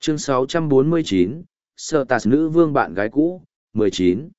Chương 649, Sở Tạt nữ vương bạn gái cũ, 19.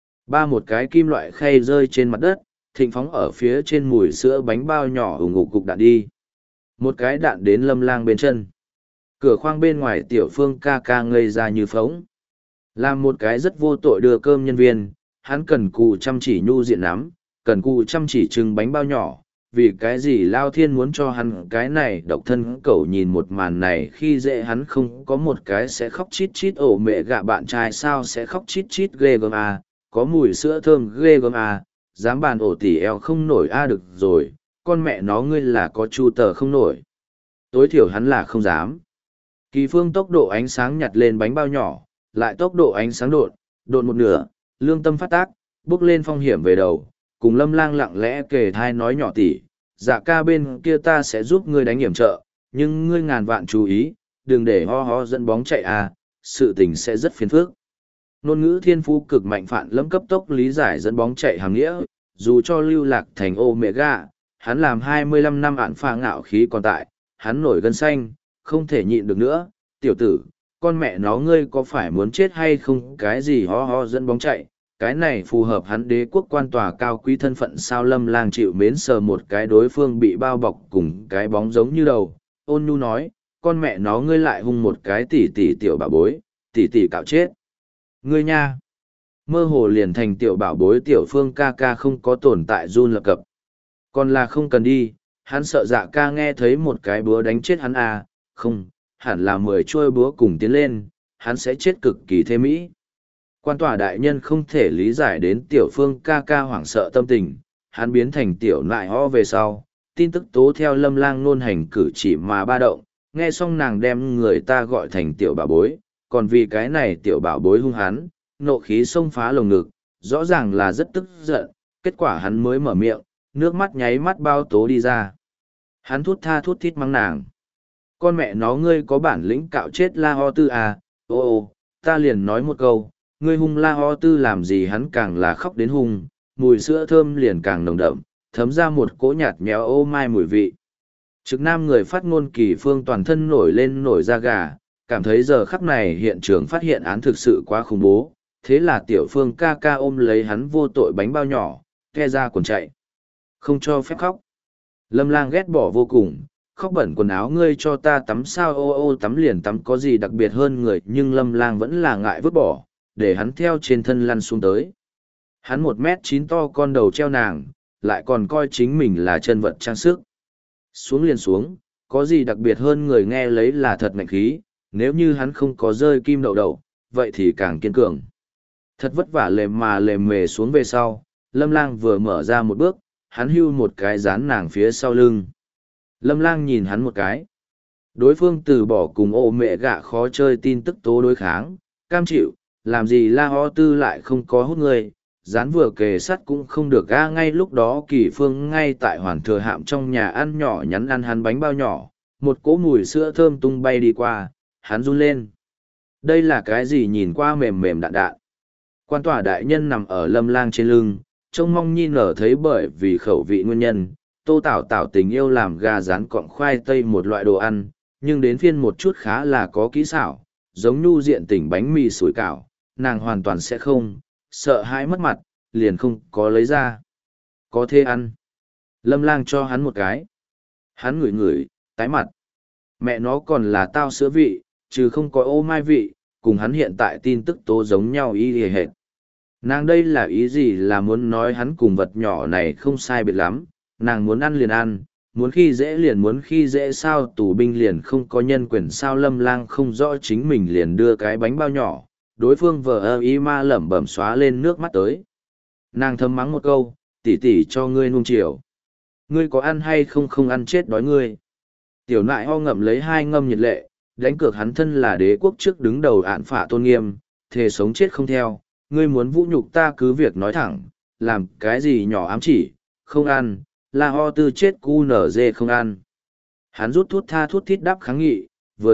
Một cái kim loại khay rơi trên mặt đất, thịnh phóng ở phía trên mùi sữa bánh bao nhỏ ủng ngục cục đạn đi. Một cái đạn đến Lâm Lang bên chân. Cửa khoang bên ngoài tiểu phương ca ca ngây ra như phóng. Làm một cái rất vô tội đưa cơm nhân viên, hắn cần cù chăm chỉ nhu diện nắm, cần cù chăm chỉ trưng bánh bao nhỏ. Vì cái gì Lao Thiên muốn cho hắn cái này độc thân cậu nhìn một màn này khi dễ hắn không có một cái sẽ khóc chít chít ổ mẹ gạ bạn trai sao sẽ khóc chít chít ghê gớm à, có mùi sữa thơm ghê gớm à, dám bàn ổ tỉ eo không nổi a được rồi, con mẹ nó ngươi là có chu tờ không nổi. Tối thiểu hắn là không dám. Kỳ Phương tốc độ ánh sáng nhặt lên bánh bao nhỏ, lại tốc độ ánh sáng độn một nửa, lương tâm phát tác, bước lên phong hiểm về đầu, cùng Lâm Lang lặng lẽ kề thai nói nhỏ tỉ, dạ ca bên kia ta sẽ giúp ngươi đánh hiểm trợ, nhưng ngươi ngàn vạn chú ý, đừng để ho ho dẫn bóng chạy à, sự tình sẽ rất phiền phức. Ngôn ngữ thiên phú cực mạnh Phạn Lâm cấp tốc lý giải dẫn bóng chạy hàng nghĩa, dù cho lưu lạc thành Omega, hắn làm 25 năm ạn pha ngạo khí còn tại, hắn nổi gân xanh, không thể nhịn được nữa, tiểu tử, con mẹ nó ngươi có phải muốn chết hay không, cái gì ho ho dẫn bóng chạy, cái này phù hợp hắn đế quốc quan tòa cao quý thân phận sao. Lâm Lang chịu mến sờ một cái đối phương bị bao bọc cùng cái bóng giống như đầu, ôn nhu nói, con mẹ nó ngươi lại hung một cái tỷ tỷ tiểu bảo bối, tỷ tỷ cạo chết. Ngươi nha, mơ hồ liền thành tiểu bảo bối tiểu phương ca ca không có tồn tại run lập cập. Còn là không cần đi, hắn sợ dạ ca nghe thấy một cái búa đánh chết hắn à, không, hẳn là 10 chuôi búa cùng tiến lên, hắn sẽ chết cực kỳ thê mỹ. Quan tòa đại nhân không thể lý giải đến tiểu phương ca ca hoảng sợ tâm tình, hắn biến thành tiểu nại ho về sau, tin tức tố theo Lâm Lang nôn hành cử chỉ mà ba động, nghe xong nàng đem người ta gọi thành tiểu bảo bối, còn vì cái này tiểu bảo bối hung hắn, nộ khí xông phá lồng ngực, rõ ràng là rất tức giận, kết quả hắn mới mở miệng, nước mắt nháy mắt bao tố đi ra. Hắn thút tha thút thít mắng nàng. Con mẹ nó ngươi có bản lĩnh cạo chết La Ho Tư à, ô ta liền nói một câu, ngươi hung La Ho Tư làm gì, hắn càng là khóc đến hung, mùi sữa thơm liền càng nồng đậm, thấm ra một cỗ nhạt méo ô mai mùi vị. Trực nam người phát ngôn Kỳ Phương toàn thân nổi lên nổi da gà, cảm thấy giờ khắc này hiện trường phát hiện án thực sự quá khủng bố, thế là tiểu phương ca ca ôm lấy hắn vô tội bánh bao nhỏ, ke ra quần chạy. Không cho phép khóc. Lâm Lang ghét bỏ vô cùng, khóc bẩn quần áo ngươi cho ta tắm sao, ô tắm liền tắm có gì đặc biệt hơn người, nhưng Lâm Lang vẫn là ngại vứt bỏ, để hắn theo trên thân lăn xuống tới. Hắn 1m9 to con đầu treo nàng, lại còn coi chính mình là chân vật trang sức. Xuống liền xuống, có gì đặc biệt hơn người nghe lấy là thật mạnh khí, nếu như hắn không có rơi kim đậu đậu, vậy thì càng kiên cường. Thật vất vả lềm mề xuống về sau, Lâm Lang vừa mở ra một bước, hắn hưu một cái dán nàng phía sau lưng. Lâm Lang nhìn hắn một cái. Đối phương từ bỏ cùng ô mẹ gạ khó chơi tin tức tố đối kháng, cam chịu, làm gì La Ho Tư lại không có hút người, dán vừa kề sắt cũng không được ga. Ngay lúc đó Kỳ Phương ngay tại Hoàn Thừa Hạm trong nhà ăn nhỏ nhắn ăn hắn bánh bao nhỏ, một cỗ mùi sữa thơm tung bay đi qua, hắn run lên. Đây là cái gì, nhìn qua mềm mềm đạn đạn. Quan tòa đại nhân nằm ở Lâm Lang trên lưng, trông mong nhi nở thấy bởi vì khẩu vị nguyên nhân, Tô Tảo Tảo tình yêu làm gà rán cọng khoai tây một loại đồ ăn, nhưng đến phiên một chút khá là có kỹ xảo, giống nhu diện tỉnh bánh mì sủi cảo, nàng hoàn toàn sẽ không, sợ hãi mất mặt, liền không có lấy ra. Có thế ăn. Lâm Lang cho hắn một cái. Hắn ngửi ngửi, tái mặt. Mẹ nó còn là tao sữa vị, chứ không có ô mai vị, cùng hắn hiện tại tin tức tố giống nhau y hề hệt. Nàng đây là ý gì, là muốn nói hắn cùng vật nhỏ này không sai biệt lắm, nàng muốn ăn liền ăn, muốn khi dễ liền muốn khi dễ sao, tù binh liền không có nhân quyền sao. Lâm Lang không rõ chính mình liền đưa cái bánh bao nhỏ, đối phương vờ ơ ý ma lẩm bẩm xóa lên nước mắt tới. Nàng thầm mắng một câu, tỉ tỉ cho ngươi nuông chiều. Ngươi có ăn hay không, không ăn chết đói ngươi. Tiểu nại ho ngậm lấy 2 ngâm nhiệt lệ, đánh cược hắn thân là đế quốc trước đứng đầu ạn phả tôn nghiêm, thề sống chết không theo. Ngươi muốn vũ nhục ta cứ việc nói thẳng, làm cái gì nhỏ ám chỉ, không ăn, La Ho Tư chết cu nở dê không ăn. Hắn rút thút tha thút thít đáp kháng nghị,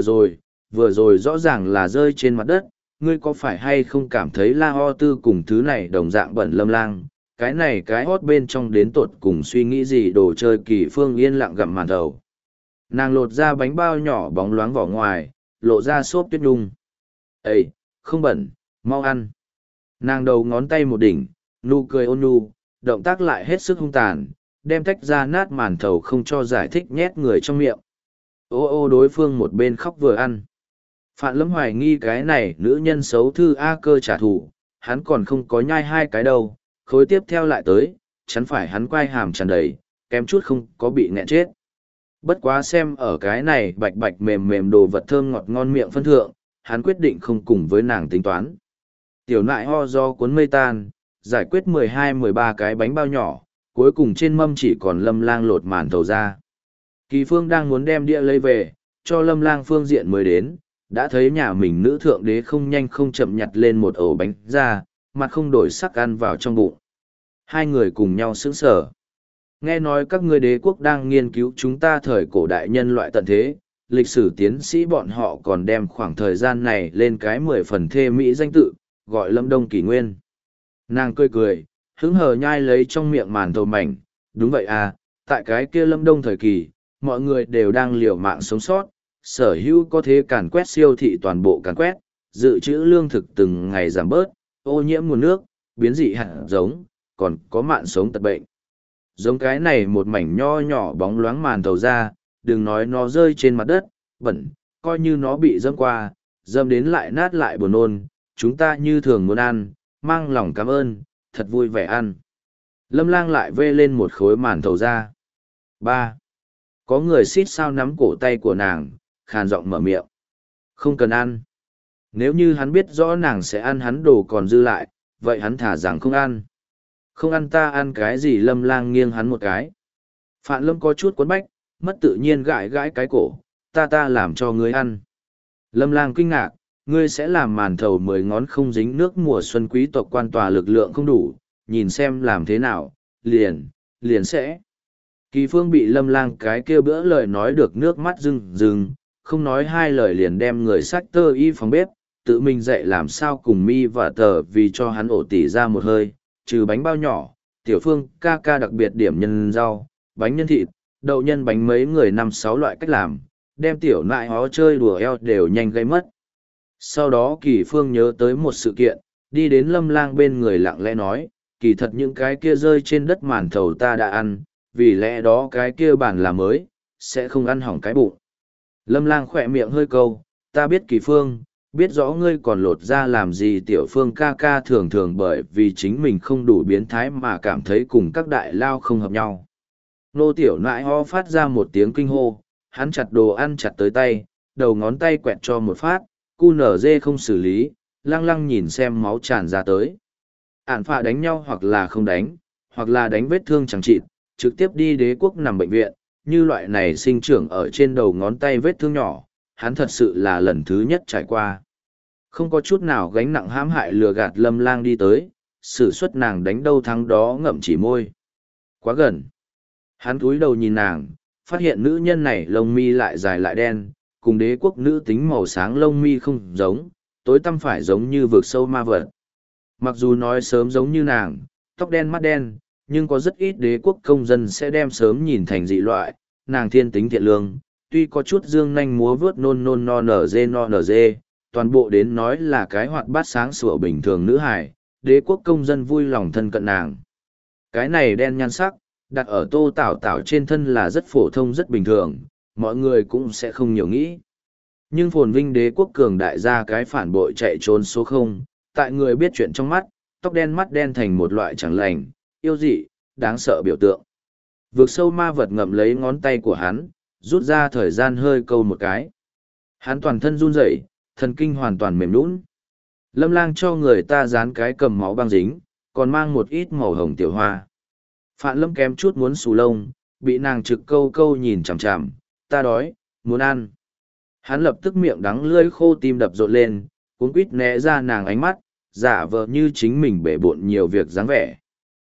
vừa rồi rõ ràng là rơi trên mặt đất, ngươi có phải hay không cảm thấy La Ho Tư cùng thứ này đồng dạng bẩn. Lâm Lang, cái này cái hót bên trong đến tột cùng suy nghĩ gì. Đồ chơi. Kỳ Phương yên lặng gặm màn đầu. Nàng lột ra bánh bao nhỏ bóng loáng vỏ ngoài, lộ ra xốp tuyết nhung. Ê, không bẩn, mau ăn. Nàng đầu ngón tay một đỉnh, nụ cười ôn nhu, động tác lại hết sức hung tàn, đem tách ra nát màn thầu không cho giải thích nhét người trong miệng. Ô ô đối phương một bên khóc vừa ăn. Phạn Lâm hoài nghi cái này nữ nhân xấu thư A Cơ trả thù, hắn còn không có nhai hai cái đâu, khối tiếp theo lại tới, chắn phải hắn quay hàm tràn đầy, kém chút không có bị nghẹn chết. Bất quá xem ở cái này bạch bạch mềm mềm đồ vật thơm ngọt ngon miệng phân thượng, hắn quyết định không cùng với nàng tính toán. Tiểu nại ho do cuốn mây tan, giải quyết 12-13 cái bánh bao nhỏ, cuối cùng trên mâm chỉ còn Lâm Lang lột màn thầu ra. Kỳ Phương đang muốn đem đĩa lấy về, cho Lâm Lang phương diện mới đến, đã thấy nhà mình nữ thượng đế không nhanh không chậm nhặt lên một ổ bánh ra, mặt không đổi sắc ăn vào trong bụng. Hai người cùng nhau sững sờ. Nghe nói các ngươi đế quốc đang nghiên cứu chúng ta thời cổ đại nhân loại tận thế, lịch sử tiến sĩ bọn họ còn đem khoảng thời gian này lên cái 10 phần thê mỹ danh tự, gọi Lâm Đông Kỷ Nguyên. Nàng cười cười, hứng hờ nhai lấy trong miệng màn thầu mảnh, đúng vậy à, tại cái kia Lâm Đông thời kỳ, mọi người đều đang liều mạng sống sót, sở hữu có thế càn quét siêu thị toàn bộ càn quét, dự trữ lương thực từng ngày giảm bớt, ô nhiễm nguồn nước, biến dị hạt giống, còn có mạn sống tật bệnh. Giống cái này một mảnh nho nhỏ bóng loáng màn thầu ra, đừng nói nó rơi trên mặt đất, bẩn, coi như nó bị dâm qua, dâm đến lại nát lại buồn nôn, chúng ta như thường muốn ăn, mang lòng cảm ơn, thật vui vẻ ăn. Lâm Lang lại vê lên một khối màn thầu ra. 3. Có người xít sao nắm cổ tay của nàng, khàn giọng mở miệng. Không cần ăn. Nếu như hắn biết rõ nàng sẽ ăn hắn đồ còn dư lại, vậy hắn thả rằng không ăn. Không ăn ta ăn cái gì? Lâm Lang nghiêng hắn một cái. Phạn Lâm có chút quấn bách, mất tự nhiên gãi gãi cái cổ, ta làm cho ngươi ăn. Lâm Lang kinh ngạc, ngươi sẽ làm màn thầu 10 ngón không dính nước mùa xuân quý tộc quan tòa lực lượng không đủ, nhìn xem làm thế nào, liền sẽ. Kỳ Phương bị Lâm Lang cái kia bữa lời nói được nước mắt rưng rưng, không nói hai lời liền đem người sách tơ y phòng bếp, tự mình dạy làm sao cùng mi và tờ vì cho hắn ổ tỉ ra một hơi, trừ bánh bao nhỏ, Tiểu Phương ca đặc biệt điểm nhân rau, bánh nhân thịt, đậu nhân bánh mấy người 5-6 loại cách làm, đem tiểu nại hó chơi đùa eo đều nhanh gây mất. Sau đó Kỳ Phương nhớ tới một sự kiện, đi đến Lâm Lang bên người lặng lẽ nói, kỳ thật những cái kia rơi trên đất màn thầu ta đã ăn, vì lẽ đó cái kia bản là mới, sẽ không ăn hỏng cái bụng. Lâm Lang khỏe miệng hơi câu, ta biết Kỳ Phương, biết rõ ngươi còn lột ra làm gì. Tiểu Phương ca thường thường bởi vì chính mình không đủ biến thái mà cảm thấy cùng các đại lao không hợp nhau. Nô tiểu nại ho phát ra một tiếng kinh hô, hắn chặt đồ ăn chặt tới tay, đầu ngón tay quẹt cho một phát, cu nở dê không xử lý, lăng lăng nhìn xem máu tràn ra tới. Ản phạ đánh nhau hoặc là không đánh, hoặc là đánh vết thương chẳng chịt, trực tiếp đi đế quốc nằm bệnh viện, như loại này sinh trưởng ở trên đầu ngón tay vết thương nhỏ, hắn thật sự là lần thứ nhất trải qua. Không có chút nào gánh nặng hãm hại lừa gạt Lâm Lang đi tới, sử xuất nàng đánh đâu thắng đó ngậm chỉ môi. Quá gần. Hắn cúi đầu nhìn nàng, phát hiện nữ nhân này lông mi lại dài lại đen, cùng đế quốc nữ tính màu sáng lông mi không giống, tối tăm phải giống như vực sâu ma vật. Mặc dù nói sớm giống như nàng, tóc đen mắt đen, nhưng có rất ít đế quốc công dân sẽ đem sớm nhìn thành dị loại, nàng thiên tính thiện lương, tuy có chút dương nanh múa vớt nôn no nở dê, toàn bộ đến nói là cái hoạt bát sáng sủa bình thường nữ hài, đế quốc công dân vui lòng thân cận nàng. Cái này đen nhan sắc, đặt ở Tô Tảo Tảo trên thân là rất phổ thông rất bình thường, mọi người cũng sẽ không nhiều nghĩ. Nhưng phồn vinh đế quốc cường đại gia cái phản bội chạy trốn số 0, tại người biết chuyện trong mắt, tóc đen mắt đen thành một loại chẳng lành, yêu dị, đáng sợ biểu tượng. Vượt sâu ma vật ngậm lấy ngón tay của hắn, rút ra thời gian hơi câu một cái. Hắn toàn thân run rẩy, thần kinh hoàn toàn mềm nhũn. Lâm Lang cho người ta dán cái cầm máu băng dính, còn mang một ít màu hồng tiểu hoa. Phạn Lâm kém chút muốn xù lông, bị nàng trực câu nhìn chằm chằm, ta đói, muốn ăn. Hắn lập tức miệng đắng lưỡi khô tim đập rộn lên, cuống quýt né ra nàng ánh mắt, giả vờ như chính mình bể bộn nhiều việc dáng vẻ.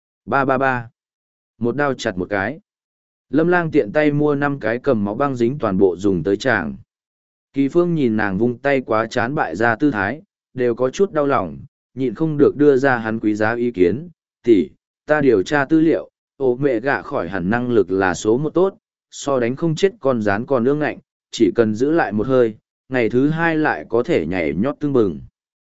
Ba. Một đao chặt một cái. Lâm Lang tiện tay mua 5 cái cầm máu băng dính toàn bộ dùng tới chàng. Kỳ Phương nhìn nàng vung tay quá chán bại ra tư thái, đều có chút đau lòng, nhịn không được đưa ra hắn quý giá ý kiến. Tỷ, ta điều tra tư liệu, ổ mẹ gạ khỏi hẳn năng lực là số 1 tốt, so đánh không chết con rán còn ương ngạnh, chỉ cần giữ lại một hơi, ngày thứ hai lại có thể nhảy nhót tưng bừng.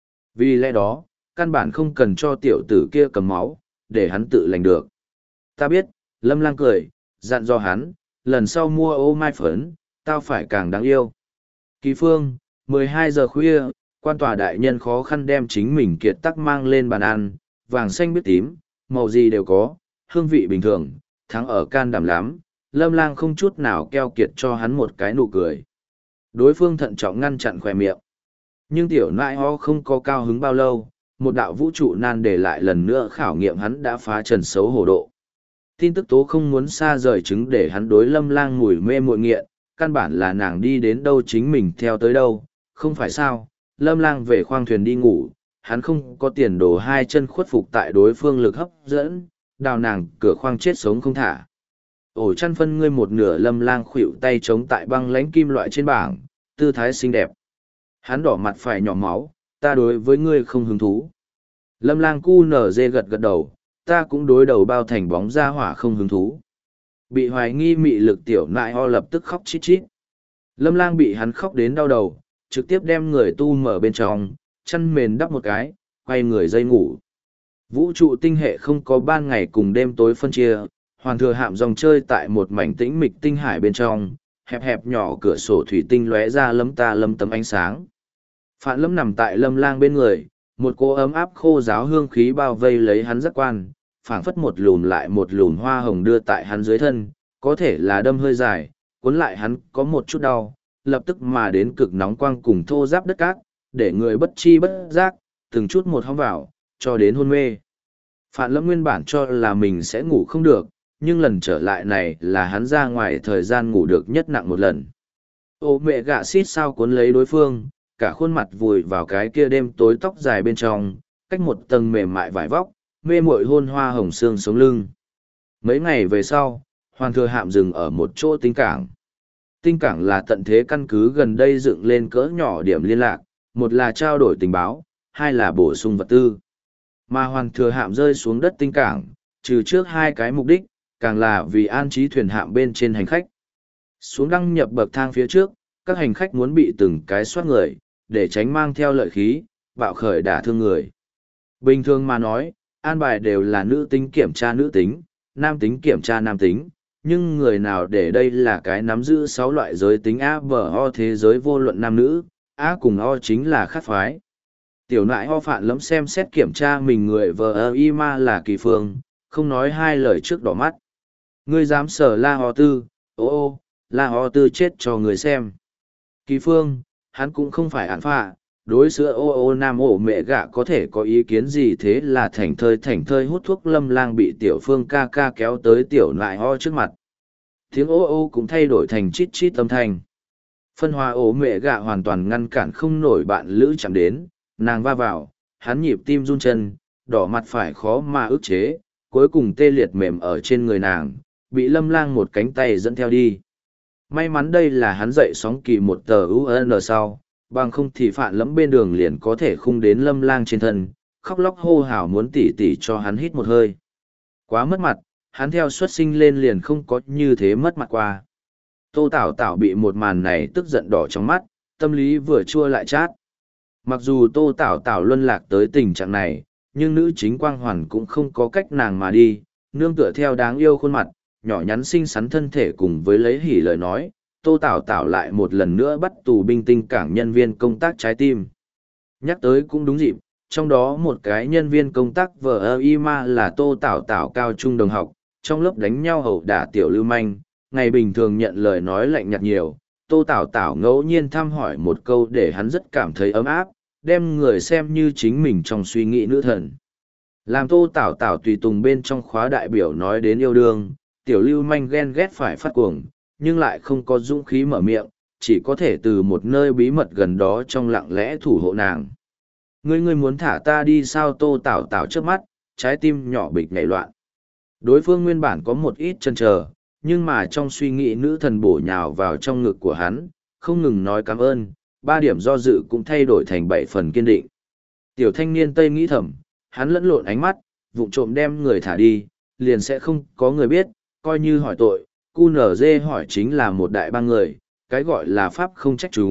Vì lẽ đó, căn bản không cần cho tiểu tử kia cầm máu, để hắn tự lành được. Ta biết, Lâm Lang cười, dặn dò hắn, lần sau mua ô mai phấn, tao phải càng đáng yêu. Kỳ Phương, 12 giờ khuya, quan tòa đại nhân khó khăn đem chính mình kiệt tắc mang lên bàn ăn, vàng xanh biết tím, màu gì đều có, hương vị bình thường, thắng ở can đảm lắm. Lâm Lang không chút nào keo kiệt cho hắn một cái nụ cười. Đối phương thận trọng ngăn chặn khỏe miệng. Nhưng tiểu nại ho không có cao hứng bao lâu, một đạo vũ trụ nan để lại lần nữa khảo nghiệm hắn đã phá trần xấu hổ độ. Tin tức tố không muốn xa rời chứng để hắn đối Lâm Lang mùi mê muội nghiện, căn bản là nàng đi đến đâu chính mình theo tới đâu, không phải sao. Lâm Lang về khoang thuyền đi ngủ, hắn không có tiền đồ hai chân khuất phục tại đối phương lực hấp dẫn, đào nàng cửa khoang chết sống không thả. Ổ chăn phân ngươi một nửa. Lâm Lang khuỵu tay chống tại băng lãnh kim loại trên bảng, tư thái xinh đẹp. Hắn đỏ mặt phải nhỏ máu, ta đối với ngươi không hứng thú. Lâm Lang cu nở dê gật gật đầu, ta cũng đối đầu bao thành bóng ra hỏa không hứng thú. Bị hoài nghi mị lực tiểu nại ho lập tức khóc chít chít. Lâm Lang bị hắn khóc đến đau đầu, trực tiếp đem người tu mở bên trong, chăn mền đắp một cái, quay người dây ngủ. Vũ trụ tinh hệ không có ban ngày cùng đêm tối phân chia, Hoàn Thừa Hạm dòng chơi tại một mảnh tĩnh mịch tinh hải bên trong, hẹp hẹp nhỏ cửa sổ thủy tinh lóe ra lấm ta lấm tấm ánh sáng. Phạn Lâm nằm tại Lâm Lang bên người, một cô ấm áp khô giáo hương khí bao vây lấy hắn giác quan, phảng phất một lùm lại một lùm hoa hồng đưa tại hắn dưới thân, có thể là đâm hơi dài, cuốn lại hắn có một chút đau, lập tức mà đến cực nóng quang cùng thô ráp đất cát, để người bất chi bất giác, từng chút một hóng vào, cho đến hôn mê. Phạn Lâm nguyên bản cho là mình sẽ ngủ không được, nhưng lần trở lại này là hắn ra ngoài thời gian ngủ được nhất nặng một lần. Ô mẹ gạ xít sao cuốn lấy đối phương, cả khuôn mặt vùi vào cái kia đêm tối tóc dài bên trong, cách một tầng mềm mại vải vóc, mê muội hôn hoa hồng xương sống lưng. Mấy ngày về sau, Hoàn Thừa Hạm dừng ở một chỗ tinh cảng. Tinh cảng là tận thế căn cứ gần đây dựng lên cỡ nhỏ điểm liên lạc, một là trao đổi tình báo, hai là bổ sung vật tư. Mà Hoàn Thừa Hạm rơi xuống đất tinh cảng, trừ trước hai cái mục đích, càng là vì an trí thuyền hạm bên trên hành khách. Xuống đăng nhập bậc thang phía trước, các hành khách muốn bị từng cái soát người, để tránh mang theo lợi khí, bạo khởi đả thương người. Bình thường mà nói, an bài đều là nữ tính kiểm tra nữ tính, nam tính kiểm tra nam tính, nhưng người nào để đây là cái nắm giữ 6 loại giới tính A, B, O thế giới vô luận nam nữ, A cùng O chính là khác phái. Tiểu nại ho Phạn Lâm xem xét kiểm tra mình người vờ y ma là Kỳ Phương, không nói hai lời trước đỏ mắt. Ngươi dám sở La Ho Tư, ô, La Ho Tư chết cho người xem. Kỳ Phương, hắn cũng không phải án phạ, đối sữa ô nam ổ mẹ gạ có thể có ý kiến gì, thế là thảnh thơi hút thuốc. Lâm Lang bị tiểu Phương ca ca kéo tới tiểu nại ho trước mặt. Tiếng ô cũng thay đổi thành chít chít âm thanh. Phân hóa ổ mẹ gạ hoàn toàn ngăn cản không nổi bạn lữ chạm đến, nàng va vào, hắn nhịp tim run chân, đỏ mặt phải khó mà ức chế, cuối cùng tê liệt mềm ở trên người nàng, bị Lâm Lang một cánh tay dẫn theo đi. May mắn đây là hắn dậy sóng kỳ một tờ UN sau, bằng không thì Phạn Lâm bên đường liền có thể khung đến Lâm Lang trên thân, khóc lóc hô hào muốn tỉ tỉ cho hắn hít một hơi. Quá mất mặt, hắn theo xuất sinh lên liền không có như thế mất mặt qua. Tô Tảo Tảo bị một màn này tức giận đỏ trong mắt, tâm lý vừa chua lại chát. Mặc dù Tô Tảo Tảo luân lạc tới tình trạng này, nhưng nữ chính Quang Hoàn cũng không có cách nàng mà đi, nương tựa theo đáng yêu khuôn mặt, nhỏ nhắn xinh xắn thân thể cùng với lấy hỉ lời nói, Tô Tảo Tảo lại một lần nữa bắt tù binh tinh cảng nhân viên công tác trái tim. Nhắc tới cũng đúng dịp, trong đó một cái nhân viên công tác vờ y ma là Tô Tảo Tảo cao trung đồng học, trong lớp đánh nhau hầu đả tiểu lưu manh, ngày bình thường nhận lời nói lạnh nhạt nhiều. Tô Tảo Tảo ngẫu nhiên thăm hỏi một câu để hắn rất cảm thấy ấm áp, đem người xem như chính mình trong suy nghĩ nữ thần. Làm Tô Tảo Tảo tùy tùng bên trong khóa đại biểu nói đến yêu đương, tiểu lưu manh ghen ghét phải phát cuồng, nhưng lại không có dũng khí mở miệng, chỉ có thể từ một nơi bí mật gần đó trong lặng lẽ thủ hộ nàng. Ngươi muốn thả ta đi sao? Tô Tảo Tảo trước mắt, trái tim nhỏ bịch nhảy loạn. Đối phương nguyên bản có một ít chần chờ, nhưng mà trong suy nghĩ nữ thần bổ nhào vào trong ngực của hắn, không ngừng nói cảm ơn, 3 điểm do dự cũng thay đổi thành 7 phần kiên định. Tiểu thanh niên Tây nghĩ thầm, hắn lẫn lộn ánh mắt, vụng trộm đem người thả đi, liền sẽ không có người biết, coi như hỏi tội, QNZ hỏi chính là một đại ba người, cái gọi là pháp không trách chúng,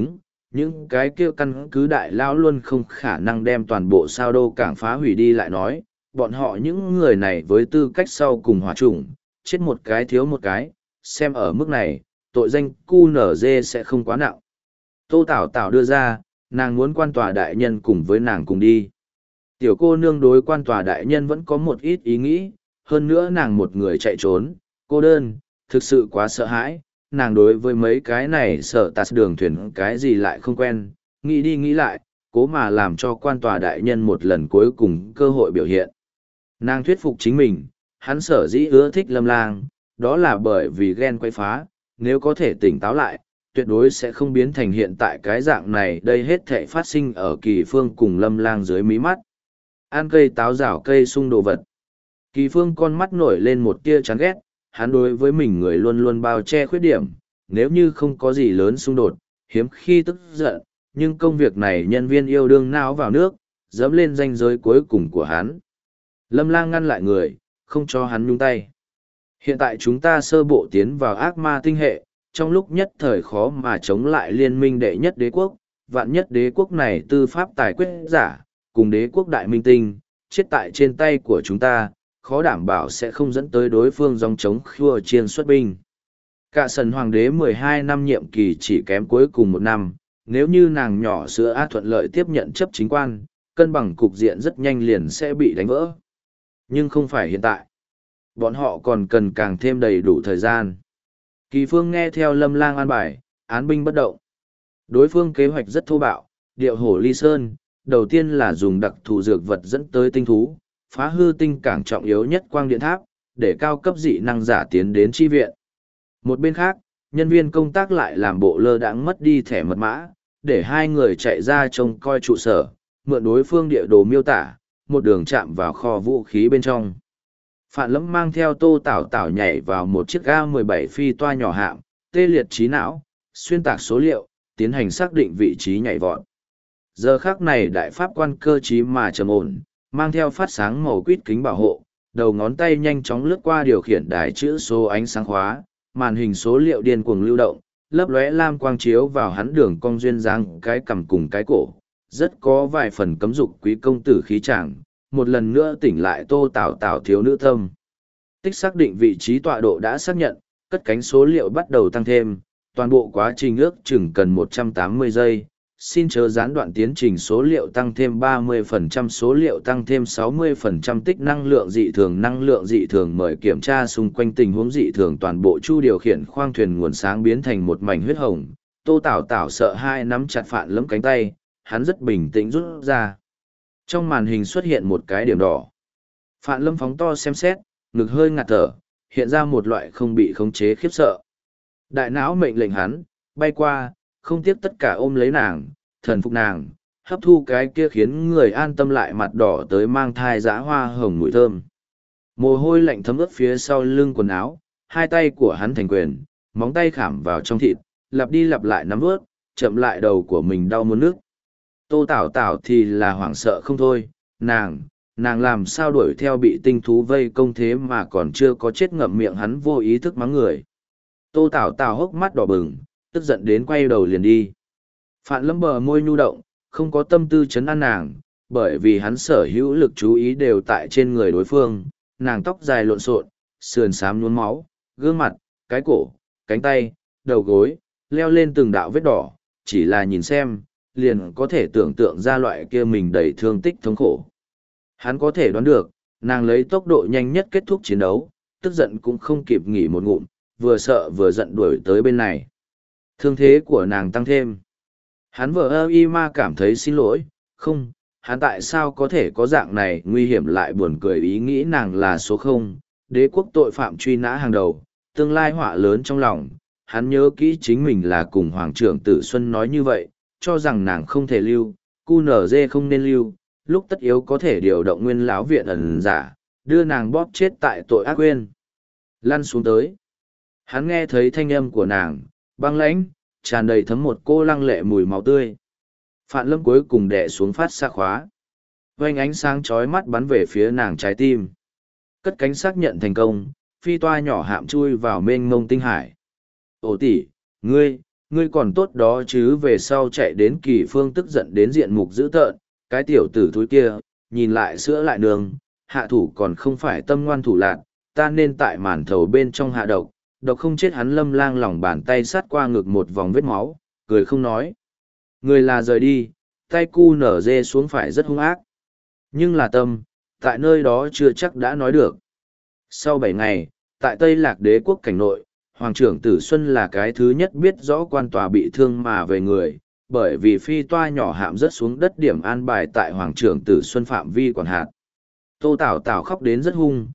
những cái kia căn cứ đại lao luôn không khả năng đem toàn bộ sao đô cảng phá hủy đi lại nói, bọn họ những người này với tư cách sau cùng hòa chủng, chết một cái thiếu một cái, xem ở mức này, tội danh QNZ sẽ không quá nặng. Tô Tảo Tảo đưa ra, nàng muốn quan tòa đại nhân cùng với nàng cùng đi. Tiểu cô nương đối quan tòa đại nhân vẫn có một ít ý nghĩ, hơn nữa nàng một người chạy trốn, cô đơn, thực sự quá sợ hãi, nàng đối với mấy cái này sợ tạt đường thuyền cái gì lại không quen, nghĩ đi nghĩ lại, cố mà làm cho quan tòa đại nhân một lần cuối cùng cơ hội biểu hiện. Nàng thuyết phục chính mình, hắn sở dĩ ưa thích Lâm Lang, đó là bởi vì ghen quay phá, nếu có thể tỉnh táo lại, tuyệt đối sẽ không biến thành hiện tại cái dạng này, đây hết thể phát sinh ở Kỳ Phương cùng Lâm Lang dưới mí mắt. Ăn cây táo rào cây sung đồ vật. Kỳ Phương con mắt nổi lên một tia chán ghét, hắn đối với mình người luôn luôn bao che khuyết điểm, nếu như không có gì lớn xung đột, hiếm khi tức giận, nhưng công việc này nhân viên yêu đương não vào nước, dẫm lên ranh giới cuối cùng của hắn. Lâm Lang ngăn lại người, không cho hắn nhúng tay. Hiện tại chúng ta sơ bộ tiến vào ác ma tinh hệ, trong lúc nhất thời khó mà chống lại liên minh đệ nhất đế quốc, vạn nhất đế quốc này tư pháp tài quyết giả, cùng đế quốc đại minh tinh, chết tại trên tay của chúng ta, khó đảm bảo sẽ không dẫn tới đối phương dòng chống khua chiên xuất binh. Cả sần hoàng đế 12 năm nhiệm kỳ chỉ kém cuối cùng một năm, nếu như nàng nhỏ sữa á thuận lợi tiếp nhận chấp chính quan, cân bằng cục diện rất nhanh liền sẽ bị đánh vỡ. Nhưng không phải hiện tại. Bọn họ còn cần càng thêm đầy đủ thời gian. Kỳ Phương nghe theo Lâm Lang an bài, án binh bất động. Đối phương kế hoạch rất thô bạo, điệu hổ ly sơn, đầu tiên là dùng đặc thù dược vật dẫn tới tinh thú, phá hư tinh cảng trọng yếu nhất quang điện tháp, để cao cấp dị năng giả tiến đến chi viện. Một bên khác, nhân viên công tác lại làm bộ lơ đãng mất đi thẻ mật mã, để hai người chạy ra trông coi trụ sở, mượn đối phương địa đồ miêu tả, một đường chạm vào kho vũ khí bên trong. Phạn Lâm mang theo Tô Tảo Tảo nhảy vào một chiếc A-17 phi toa nhỏ hạm, tê liệt trí não, xuyên tạc số liệu, tiến hành xác định vị trí nhảy vọt. Giờ khắc này đại pháp quan cơ trí mà trầm ổn, mang theo phát sáng màu quýt kính bảo hộ, đầu ngón tay nhanh chóng lướt qua điều khiển đài chữ số ánh sáng khóa, màn hình số liệu điên cuồng lưu động, lấp lóe lam quang chiếu vào hắn đường cong duyên dáng cái cằm cùng cái cổ, rất có vài phần cấm dục quý công tử khí chàng, một lần nữa tỉnh lại Tô Tảo Tảo thiếu nữ tâm. Tích xác định vị trí tọa độ đã xác nhận, cất cánh số liệu bắt đầu tăng thêm, toàn bộ quá trình ước chừng cần 180 giây. Xin chớ gián đoạn tiến trình số liệu tăng thêm 30%, số liệu tăng thêm 60%, tích năng lượng dị thường mời kiểm tra xung quanh tình huống dị thường, toàn bộ chu điều khiển khoang thuyền nguồn sáng biến thành một mảnh huyết hồng. Tô Tảo Tảo sợ hai nắm chặt Phạn Lâm cánh tay, hắn rất bình tĩnh rút ra. Trong màn hình xuất hiện một cái điểm đỏ. Phạn Lâm phóng to xem xét, ngực hơi ngạt thở, hiện ra một loại không bị khống chế khiếp sợ. Đại não mệnh lệnh hắn, bay qua, không tiếc tất cả ôm lấy nàng, thần phục nàng, hấp thu cái kia khiến người an tâm lại mặt đỏ tới mang thai dã hoa hồng mùi thơm. Mồ hôi lạnh thấm ướt phía sau lưng quần áo, hai tay của hắn thành quyền, móng tay khảm vào trong thịt, lặp đi lặp lại nắm vớt, chậm lại đầu của mình đau muốn nước. Tô Tảo Tảo thì là hoảng sợ không thôi, nàng làm sao đuổi theo bị tinh thú vây công thế mà còn chưa có chết, ngậm miệng hắn vô ý thức mắng người. Tô Tảo Tảo hốc mắt đỏ bừng, tức giận đến quay đầu liền đi. Phạn Lâm bờ môi nhu động, không có tâm tư chấn an nàng, bởi vì hắn sở hữu lực chú ý đều tại trên người đối phương, nàng tóc dài lộn xộn, sườn xám nhuốm máu, gương mặt, cái cổ, cánh tay, đầu gối, leo lên từng đạo vết đỏ, chỉ là nhìn xem, liền có thể tưởng tượng ra loại kia mình đầy thương tích thống khổ. Hắn có thể đoán được, nàng lấy tốc độ nhanh nhất kết thúc chiến đấu, tức giận cũng không kịp nghỉ một ngụm, vừa sợ vừa giận đuổi tới bên này. Thương thế của nàng tăng thêm. Hắn vờ y ma cảm thấy xin lỗi, không, hắn tại sao có thể có dạng này nguy hiểm, lại buồn cười ý nghĩ nàng là số 0, đế quốc tội phạm truy nã hàng đầu, tương lai họa lớn trong lòng. Hắn nhớ kỹ chính mình là cùng Hoàng trưởng Tử Xuân nói như vậy, cho rằng nàng không thể lưu, QNZ không nên lưu, lúc tất yếu có thể điều động nguyên lão viện ẩn giả, đưa nàng bóp chết tại tội ác quên. Lăn xuống tới. Hắn nghe thấy thanh âm của nàng, băng lãnh, tràn đầy thấm một cô lăng lệ mùi máu tươi. Phạn Lâm cuối cùng đè xuống phát xa khóa. Vành ánh sáng chói mắt bắn về phía nàng trái tim. Cất cánh xác nhận thành công, phi toa nhỏ hạm chui vào mênh mông tinh hải. Ồ tỷ, ngươi Ngươi còn tốt đó chứ, về sau chạy đến Kỳ Phương tức giận đến diện mục dữ tợn, cái tiểu tử thúi kia, nhìn lại sữa lại đường, hạ thủ còn không phải tâm ngoan thủ lạn, ta nên tại màn thầu bên trong hạ độc, độc không chết hắn. Lâm Lang lòng bàn tay sát qua ngực một vòng vết máu, cười không nói. Người là rời đi, tay cu nở dê xuống phải rất hung ác. Nhưng là tâm, tại nơi đó chưa chắc đã nói được. Sau 7 ngày, tại Tây Lạc Đế quốc cảnh nội, Hoàng trưởng Tử Xuân là cái thứ nhất biết rõ quan tòa bị thương mà về người, bởi vì phi toa nhỏ hạm rớt xuống đất điểm an bài tại Hoàng trưởng Tử Xuân phạm vi quản hạt. Tô Tảo Tảo khóc đến rất hung,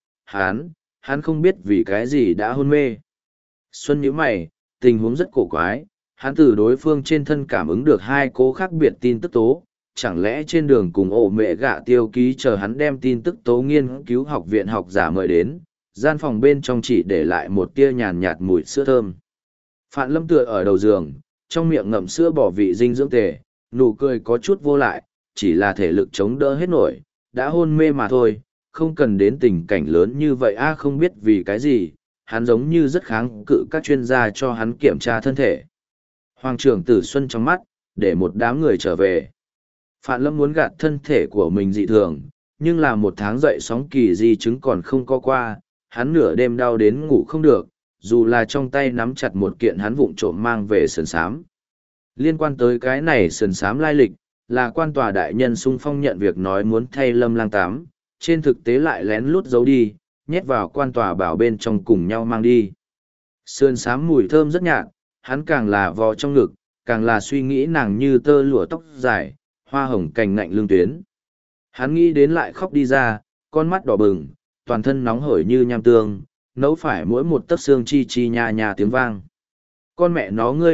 hắn không biết vì cái gì đã hôn mê. Xuân nhíu mày, tình huống rất cổ quái, hắn từ đối phương trên thân cảm ứng được hai cố khác biệt tin tức tố, chẳng lẽ trên đường cùng ổ mẹ gạ tiêu ký chờ hắn đem tin tức tố nghiên cứu học viện học giả mời đến, gian phòng bên trong chỉ để lại một tia nhàn nhạt mùi sữa thơm. Phạn Lâm tựa ở đầu giường, trong miệng ngậm sữa bỏ vị dinh dưỡng tề, nụ cười có chút vô lại, chỉ là thể lực chống đỡ hết nổi, đã hôn mê mà thôi, không cần đến tình cảnh lớn như vậy. Không biết vì cái gì, hắn giống như rất kháng cự các chuyên gia cho hắn kiểm tra thân thể. Hoàng trưởng Tử Xuân trong mắt, để một đám người trở về. Phạn Lâm muốn gạt thân thể của mình dị thường, nhưng là một tháng dậy sóng kỳ di chứng còn không có qua, hắn nửa đêm đau đến ngủ không được, dù là trong tay nắm chặt một kiện hắn vụng trộm mang về sườn sám. Liên quan tới cái này sườn sám lai lịch, là quan tòa đại nhân sung phong nhận việc nói muốn thay Lâm Lang tám, trên thực tế lại lén lút giấu đi, nhét vào quan tòa bảo bên trong cùng nhau mang đi. Sườn sám mùi thơm rất nhạt, hắn càng là vò trong ngực, càng là suy nghĩ nàng như tơ lụa tóc dài, hoa hồng cành ngạnh lương tuyến. Hắn nghĩ đến lại khóc đi ra, con mắt đỏ bừng, toàn thân nóng hổi như nham tương, nấu phải mỗi một tấc xương chi chi nha nha tiếng vang. Con mẹ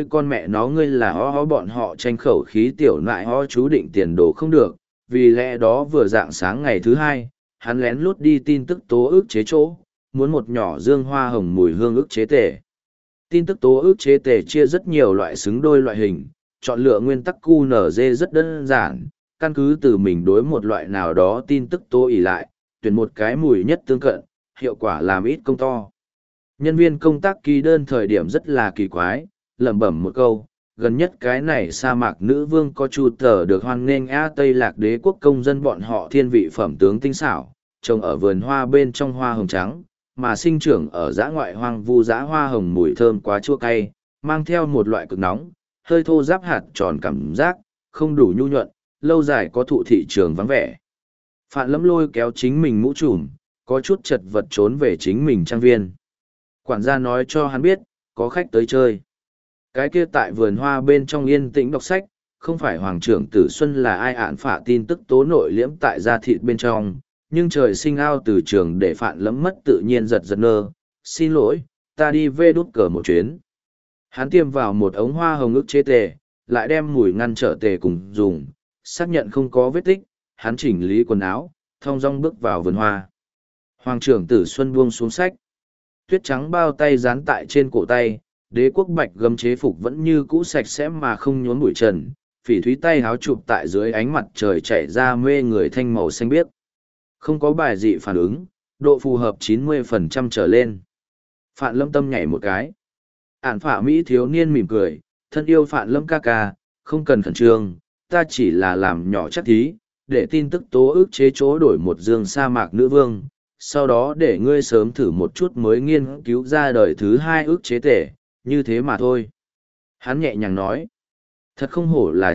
nó ngươi là ho bọn họ tranh khẩu khí tiểu nại ho chú định tiền đồ không được, vì lẽ đó vừa dạng sáng ngày thứ hai, hắn lén lút đi tin tức tố ức chế chỗ, muốn một nhỏ dương hoa hồng mùi hương ức chế tể. Tin tức tố ức chế tể chia rất nhiều loại xứng đôi loại hình, chọn lựa nguyên tắc QNZ rất đơn giản, căn cứ từ mình đối một loại nào đó tin tức tố ỉ lại, tuyển một cái mùi nhất tương cận, hiệu quả làm ít công to. Nhân viên công tác ký đơn thời điểm rất là kỳ quái, lẩm bẩm một câu, gần nhất cái này sa mạc nữ vương có chu tờ được hoan nghênh Tây Lạc Đế quốc công dân bọn họ thiên vị phẩm tướng tinh xảo, trồng ở vườn hoa bên trong hoa hồng trắng, mà sinh trưởng ở dã ngoại hoang vu dã hoa hồng mùi thơm quá chua cay, mang theo một loại cực nóng, hơi thô ráp hạt tròn cảm giác, không đủ nhu nhuận, lâu dài có thụ thị trường vắng vẻ. Phạn Lâm lôi kéo chính mình mũ trùm, có chút chật vật trốn về chính mình trang viên. Quản gia nói cho hắn biết, có khách tới chơi. Cái kia tại vườn hoa bên trong yên tĩnh đọc sách, không phải Hoàng trưởng Tử Xuân là ai ạn phả tin tức tố nội liễm tại da thịt bên trong, nhưng trời sinh ao từ trường để Phạn Lâm mất tự nhiên giật giật nơ. Xin lỗi, ta đi về đút cờ một chuyến. Hắn tiêm vào một ống hoa hồng ức chế tề, lại đem mùi ngăn trở tề cùng dùng, xác nhận không có vết tích, hắn chỉnh lý quần áo, thong dong bước vào vườn hoa. Hoàng trưởng Tử Xuân buông xuống sách. Tuyết trắng bao tay dán tại trên cổ tay, đế quốc bạch gấm chế phục vẫn như cũ sạch sẽ mà không nhốn bụi trần, phỉ thúy tay háo chụp tại dưới ánh mặt trời chảy ra mê người thanh màu xanh biếc. Không có bài dị phản ứng, độ phù hợp 90% trở lên. Phạn Lâm tâm nhảy một cái. Ản phả Mỹ thiếu niên mỉm cười, thân yêu Phạn Lâm ca ca, không cần khẩn trương, ta chỉ là làm nhỏ chắc thí, để tin tức tố ức chế chỗ đổi một dương sa mạc nữ vương, sau đó để ngươi sớm thử một chút mới nghiên cứu ra đời thứ hai ức chế tể, như thế mà thôi. Hắn nhẹ nhàng nói, thật không hổ là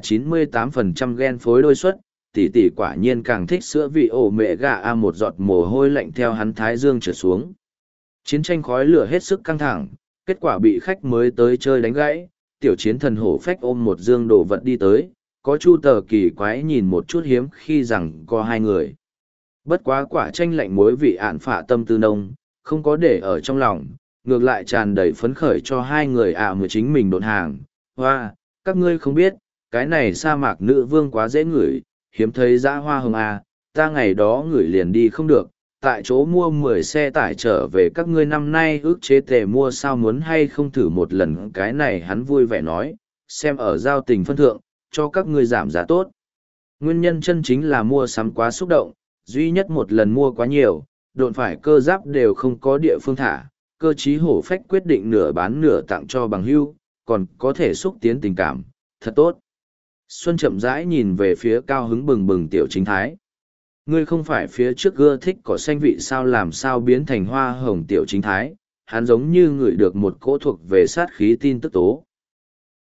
98% gen phối đôi xuất, tỷ tỷ quả nhiên càng thích sữa vị ổ mẹ gà. Một giọt mồ hôi lạnh theo hắn thái dương trở xuống. Chiến tranh khói lửa hết sức căng thẳng, kết quả bị khách mới tới chơi đánh gãy, tiểu chiến thần hổ phách ôm một dương đồ vật đi tới, có chu tờ kỳ quái nhìn một chút hiếm khi rằng có hai người. Bất quá quả chanh lạnh muối vị ạn phạ tâm tư nông, không có để ở trong lòng, ngược lại tràn đầy phấn khởi cho hai người mới chính mình đột hàng. Hoa, các ngươi không biết, cái này sa mạc nữ vương quá dễ ngửi, hiếm thấy dã hoa hồng ta ngày đó ngửi liền đi không được, tại chỗ mua 10 xe tải trở về các ngươi năm nay ước chế tề mua sao muốn hay không thử một lần cái này hắn vui vẻ nói, xem ở giao tình phân thượng, cho các ngươi giảm giá tốt. Nguyên nhân chân chính là mua sắm quá xúc động, duy nhất một lần mua quá nhiều, độn phải cơ giáp đều không có địa phương thả, cơ chí hổ phách quyết định nửa bán nửa tặng cho bằng hưu, còn có thể xúc tiến tình cảm, thật tốt. Xuân chậm rãi nhìn về phía cao hứng bừng bừng Tiểu Chính Thái. Ngươi không phải phía trước ưa thích cỏ xanh vị sao, làm sao biến thành hoa hồng? Tiểu Chính Thái, hắn giống như ngửi được một cỗ thuộc về sát khí tin tức tố.